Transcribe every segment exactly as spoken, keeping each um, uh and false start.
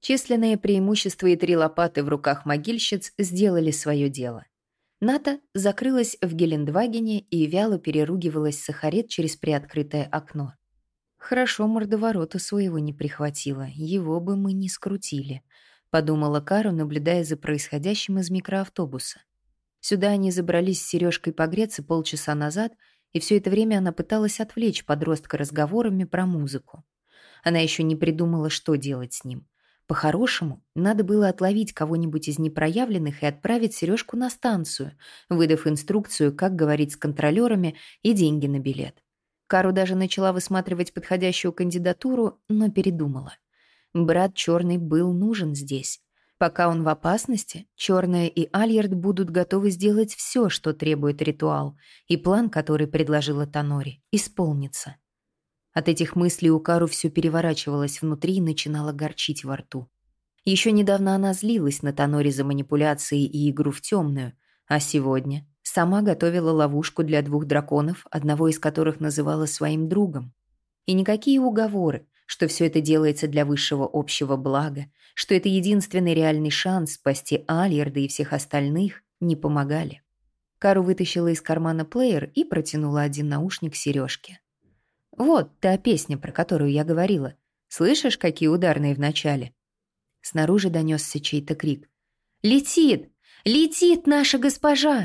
Численное преимущество и три лопаты в руках могильщиц сделали свое дело. Ната закрылась в Гелендвагене и вяло переругивалась с Сахарет через приоткрытое окно. «Хорошо, мордоворота своего не прихватила, его бы мы не скрутили», — подумала Кару, наблюдая за происходящим из микроавтобуса. Сюда они забрались с Сережкой погреться полчаса назад, и все это время она пыталась отвлечь подростка разговорами про музыку. Она еще не придумала, что делать с ним. По-хорошему, надо было отловить кого-нибудь из непроявленных и отправить Сережку на станцию, выдав инструкцию, как говорить с контролерами и деньги на билет. Кару даже начала высматривать подходящую кандидатуру, но передумала. Брат Черный был нужен здесь. Пока он в опасности, Черная и Альярд будут готовы сделать все, что требует ритуал, и план, который предложила Танори, исполнится. От этих мыслей у Кару все переворачивалось внутри и начинало горчить во рту. Еще недавно она злилась на Танори за манипуляции и игру в темную, а сегодня сама готовила ловушку для двух драконов, одного из которых называла своим другом. И никакие уговоры, что все это делается для высшего общего блага, что это единственный реальный шанс спасти Альярда и всех остальных, не помогали. Кару вытащила из кармана плеер и протянула один наушник Сережке. «Вот та песня, про которую я говорила. Слышишь, какие ударные в начале?» Снаружи донесся чей-то крик. «Летит! Летит наша госпожа!»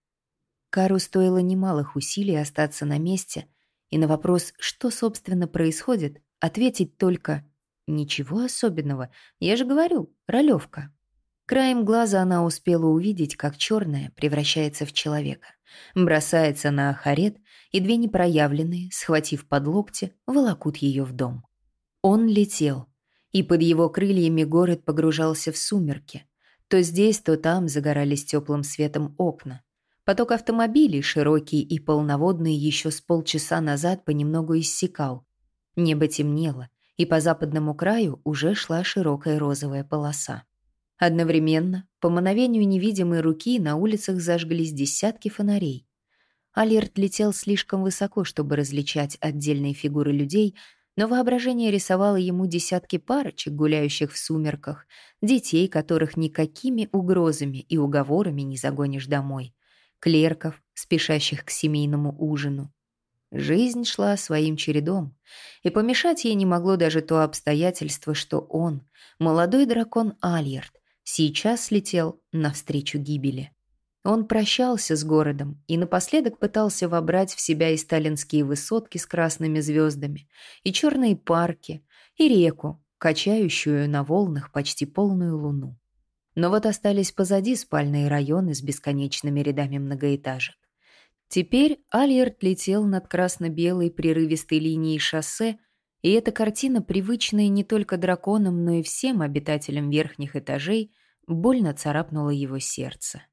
Кару стоило немалых усилий остаться на месте и на вопрос, что, собственно, происходит, ответить только «Ничего особенного, я же говорю, ролевка». Краем глаза она успела увидеть, как черная превращается в человека, бросается на Ахарет, и две непроявленные, схватив под локти, волокут ее в дом. Он летел, и под его крыльями город погружался в сумерки. То здесь, то там загорались теплым светом окна. Поток автомобилей, широкий и полноводный, еще с полчаса назад понемногу иссякал. Небо темнело, и по западному краю уже шла широкая розовая полоса. Одновременно, по мановению невидимой руки, на улицах зажглись десятки фонарей. Альярд летел слишком высоко, чтобы различать отдельные фигуры людей, но воображение рисовало ему десятки парочек, гуляющих в сумерках, детей, которых никакими угрозами и уговорами не загонишь домой, клерков, спешащих к семейному ужину. Жизнь шла своим чередом, и помешать ей не могло даже то обстоятельство, что он, молодой дракон Альярд, сейчас летел навстречу гибели. Он прощался с городом и напоследок пытался вобрать в себя и сталинские высотки с красными звездами, и черные парки, и реку, качающую на волнах почти полную луну. Но вот остались позади спальные районы с бесконечными рядами многоэтажек. Теперь Альярд летел над красно-белой прерывистой линией шоссе, и эта картина, привычная не только драконам, но и всем обитателям верхних этажей, больно царапнула его сердце.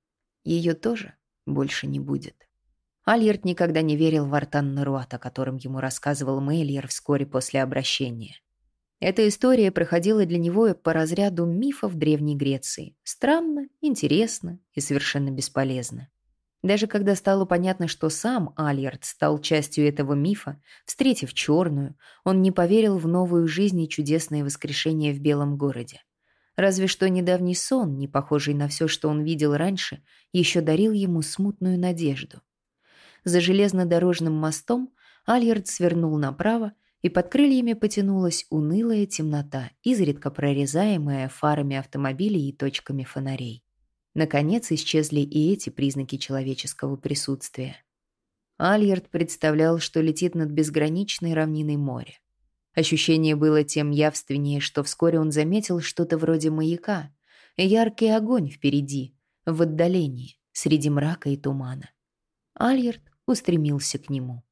Ее тоже больше не будет. Альярд никогда не верил в Артан-Наруат, о котором ему рассказывал Мейльер вскоре после обращения. Эта история проходила для него по разряду мифов Древней Греции. Странно, интересно и совершенно бесполезно. Даже когда стало понятно, что сам Альярд стал частью этого мифа, встретив черную, он не поверил в новую жизнь и чудесное воскрешение в Белом городе. Разве что недавний сон, не похожий на все, что он видел раньше, еще дарил ему смутную надежду. За железнодорожным мостом Альярд свернул направо, и под крыльями потянулась унылая темнота, изредка прорезаемая фарами автомобилей и точками фонарей. Наконец исчезли и эти признаки человеческого присутствия. Альярд представлял, что летит над безграничной равниной моря. Ощущение было тем явственнее, что вскоре он заметил что-то вроде маяка, яркий огонь впереди, в отдалении, среди мрака и тумана. Альярд устремился к нему.